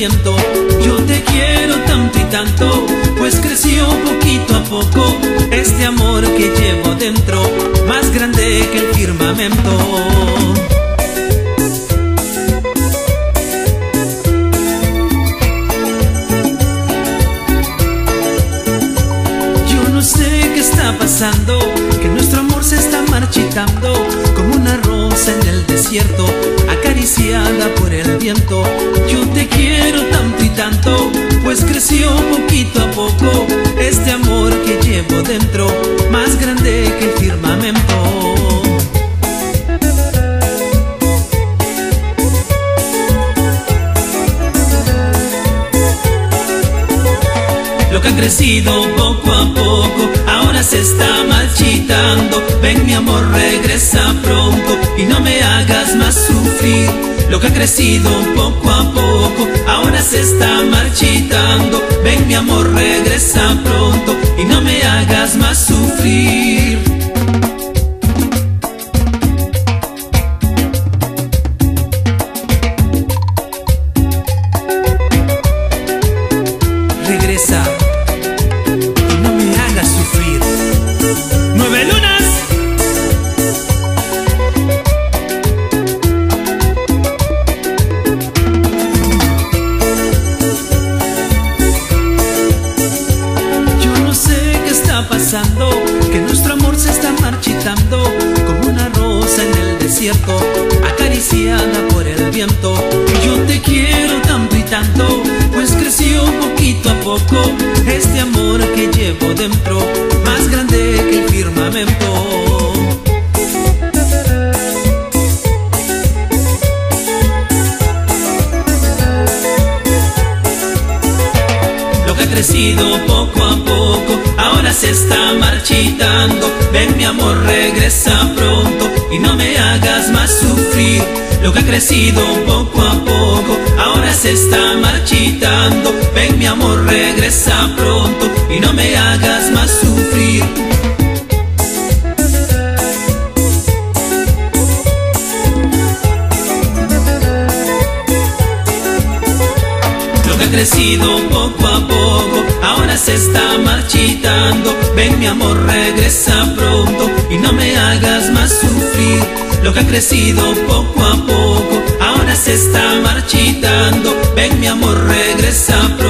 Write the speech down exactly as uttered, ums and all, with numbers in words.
viento. Yo te quiero tanto y tanto, pues creció poquito a poco este amor que llevo dentro, más grande que el firmamento. Yo no sé qué está pasando, que nuestro amor se está marchitando como una rosa en el desierto, acariciada por el viento. Yo te quiero tanto y tanto, pues creció poquito a poco este amor que llevo dentro, más grande que el firmamento. Lo que ha crecido poco a poco ahora se está marchitando. Ven mi amor, regresa pronto y no me hagas más sufrir. Lo que ha crecido poco a poco ahora se está marchitando. Ven mi amor, regresa pronto y no me hagas más sufrir. Regresa y no me hagas sufrir. ¡Nueve lunas! Yo no sé qué está pasando, que nuestro amor se está marchitando como una rosa en el desierto, acariciada por el viento. Yo te quiero tanto y tanto, pues creció poquito a poco este amor que llevo dentro, más grande que el firmamento. Lo que ha crecido poco a poco ahora se está marchitando. Ven mi amor, regresa pronto y no me hagas más sufrir. Lo que ha crecido poco a poco ahora se está marchitando. Ven mi amor, regresa pronto y no me hagas más sufrir. Lo que ha crecido poco a poco ahora se está marchitando. Ven mi amor, regresa pronto y no me hagas más sufrir. Lo que ha crecido poco a poco ahora se está marchitando. Ven mi amor, regresa pronto